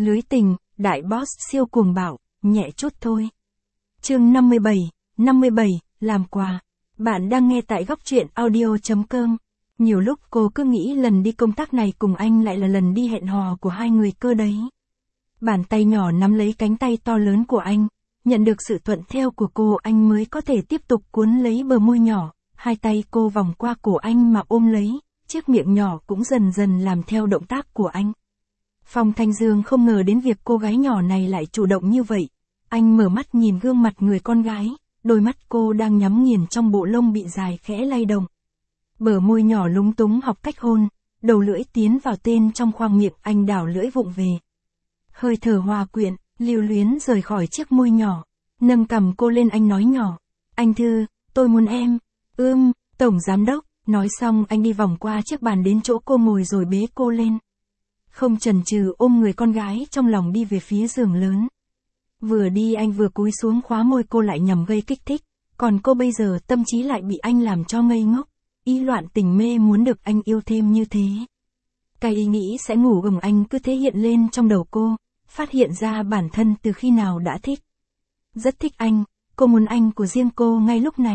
Lưới tình, đại boss siêu cuồng bạo, nhẹ chút thôi. Chương 57, làm quà. Bạn đang nghe tại góc truyện audio.com. Nhiều lúc cô cứ nghĩ lần đi công tác này cùng anh lại là lần đi hẹn hò của hai người cơ đấy. Bàn tay nhỏ nắm lấy cánh tay to lớn của anh, nhận được sự thuận theo của cô anh mới có thể tiếp tục cuốn lấy bờ môi nhỏ, hai tay cô vòng qua cổ anh mà ôm lấy, chiếc miệng nhỏ cũng dần dần làm theo động tác của anh. Phong Thanh Dương không ngờ đến việc cô gái nhỏ này lại chủ động như vậy. Anh mở mắt nhìn gương mặt người con gái, đôi mắt cô đang nhắm nghiền trong bộ lông bị dài khẽ lay động. Bờ môi nhỏ lúng túng học cách hôn, đầu lưỡi tiến vào tên trong khoang miệng anh đảo lưỡi vụng về. Hơi thở hòa quyện, lưu luyến rời khỏi chiếc môi nhỏ, nâng cằm cô lên anh nói nhỏ. Anh Thư, tôi muốn em. Tổng giám đốc. Nói xong anh đi vòng qua chiếc bàn đến chỗ cô ngồi rồi bế cô lên. Không chần chừ ôm người con gái trong lòng đi về phía giường lớn. Vừa đi anh vừa cúi xuống khóa môi cô lại nhằm gây kích thích, còn cô bây giờ tâm trí lại bị anh làm cho ngây ngốc, ý loạn tình mê muốn được anh yêu thêm như thế. Cái ý nghĩ sẽ ngủ cùng anh cứ thế hiện lên trong đầu cô, phát hiện ra bản thân từ khi nào đã thích. Rất thích anh, cô muốn anh của riêng cô ngay lúc này.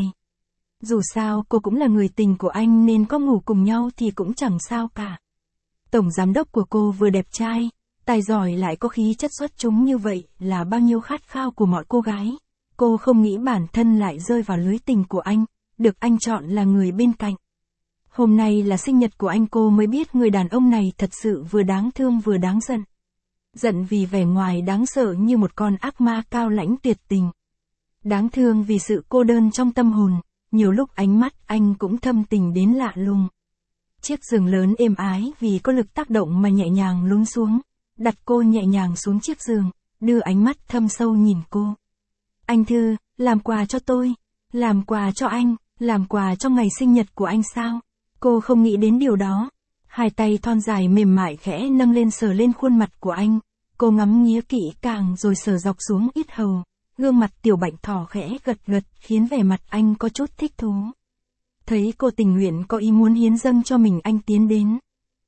Dù sao cô cũng là người tình của anh nên có ngủ cùng nhau thì cũng chẳng sao cả. Tổng giám đốc của cô vừa đẹp trai, tài giỏi lại có khí chất xuất chúng như vậy là bao nhiêu khát khao của mọi cô gái. Cô không nghĩ bản thân lại rơi vào lưới tình của anh, được anh chọn là người bên cạnh. Hôm nay là sinh nhật của anh cô mới biết người đàn ông này thật sự vừa đáng thương vừa đáng giận. Giận vì vẻ ngoài đáng sợ như một con ác ma cao lãnh tuyệt tình. Đáng thương vì sự cô đơn trong tâm hồn, nhiều lúc ánh mắt anh cũng thâm tình đến lạ lùng. Chiếc giường lớn êm ái vì có lực tác động mà nhẹ nhàng lún xuống, đặt cô nhẹ nhàng xuống chiếc giường, đưa ánh mắt thâm sâu nhìn cô. Anh Thư, làm quà cho tôi, làm quà cho anh, làm quà cho ngày sinh nhật của anh sao? Cô không nghĩ đến điều đó. Hai tay thon dài mềm mại khẽ nâng lên sờ lên khuôn mặt của anh, cô ngắm nghía kỹ càng rồi sờ dọc xuống yết hầu, gương mặt tiểu bạch thỏ khẽ gật gật khiến vẻ mặt anh có chút thích thú. Thấy cô tình nguyện có ý muốn hiến dâng cho mình anh tiến đến.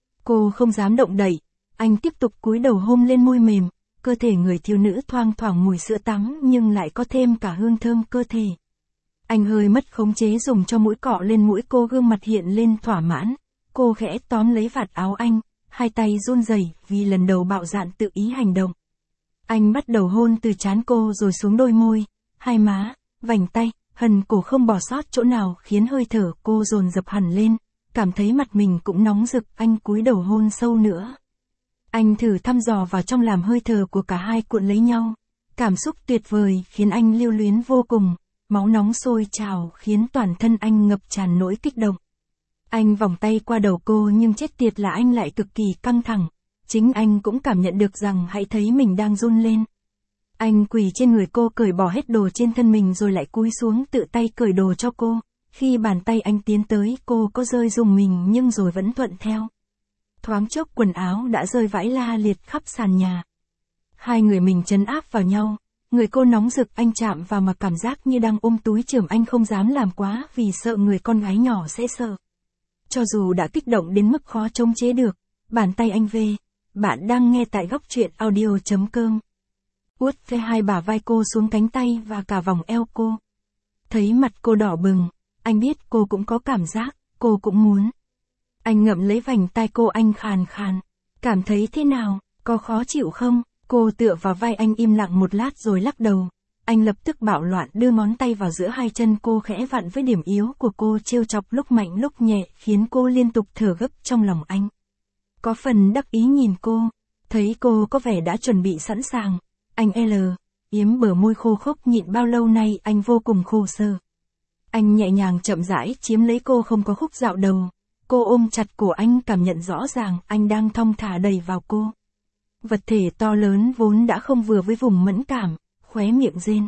Cô không dám động đậy, anh tiếp tục cúi đầu hôn lên môi mềm, cơ thể người thiếu nữ thoang thoảng mùi sữa tắm nhưng lại có thêm cả hương thơm cơ thể. Anh hơi mất khống chế dùng cho mũi cọ lên mũi cô, gương mặt hiện lên thỏa mãn. Cô khẽ tóm lấy vạt áo anh, hai tay run rẩy vì lần đầu bạo dạn tự ý hành động. Anh bắt đầu hôn từ trán cô rồi xuống đôi môi, hai má, vành tay, hần cổ không bỏ sót chỗ nào khiến hơi thở cô dồn dập hẳn lên, cảm thấy mặt mình cũng nóng rực. Anh cúi đầu hôn sâu nữa. Anh thử thăm dò vào trong làm hơi thở của cả hai cuộn lấy nhau. Cảm xúc tuyệt vời khiến anh lưu luyến vô cùng, máu nóng sôi trào khiến toàn thân anh ngập tràn nỗi kích động. Anh vòng tay qua đầu cô nhưng chết tiệt là anh lại cực kỳ căng thẳng. Chính anh cũng cảm nhận được rằng hãy thấy mình đang run lên. Anh quỳ trên người cô cởi bỏ hết đồ trên thân mình rồi lại cúi xuống tự tay cởi đồ cho cô. Khi bàn tay anh tiến tới cô có rơi rùng mình nhưng rồi vẫn thuận theo. Thoáng chốc quần áo đã rơi vãi la liệt khắp sàn nhà. Hai người mình trấn áp vào nhau, người cô nóng rực anh chạm vào mà cảm giác như đang ôm túi chườm. Anh không dám làm quá vì sợ người con gái nhỏ sẽ sợ. Cho dù đã kích động đến mức khó chống chế được, bàn tay anh về. Bạn đang nghe tại góc truyện audio.com. Uốt ve hai bả vai cô xuống cánh tay và cả vòng eo cô. Thấy mặt cô đỏ bừng, anh biết cô cũng có cảm giác, cô cũng muốn. Anh ngậm lấy vành tai cô, anh khàn khàn. Cảm thấy thế nào, có khó chịu không? Cô tựa vào vai anh im lặng một lát rồi lắc đầu. Anh lập tức bạo loạn đưa ngón tay vào giữa hai chân cô khẽ vặn với điểm yếu của cô, trêu chọc lúc mạnh lúc nhẹ khiến cô liên tục thở gấp trong lòng anh. Có phần đắc ý nhìn cô, thấy cô có vẻ đã chuẩn bị sẵn sàng. Anh yếm bờ môi khô khốc nhịn bao lâu nay anh vô cùng khổ sở. Anh nhẹ nhàng chậm rãi chiếm lấy cô không có khúc dạo đầu. Cô ôm chặt cổ anh cảm nhận rõ ràng anh đang thong thả đẩy vào cô. Vật thể to lớn vốn đã không vừa với vùng mẫn cảm, khóe miệng rên.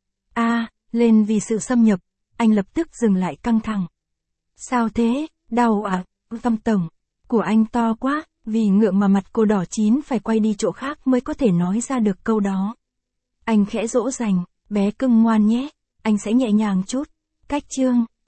Lên vì sự xâm nhập, anh lập tức dừng lại căng thẳng. Sao thế, đau à? Tâm tổng của anh to quá, vì ngượng mà mặt cô đỏ chín phải quay đi chỗ khác mới có thể nói ra được câu đó. Anh khẽ dỗ dành, bé cưng ngoan nhé, anh sẽ nhẹ nhàng chút. Cách chương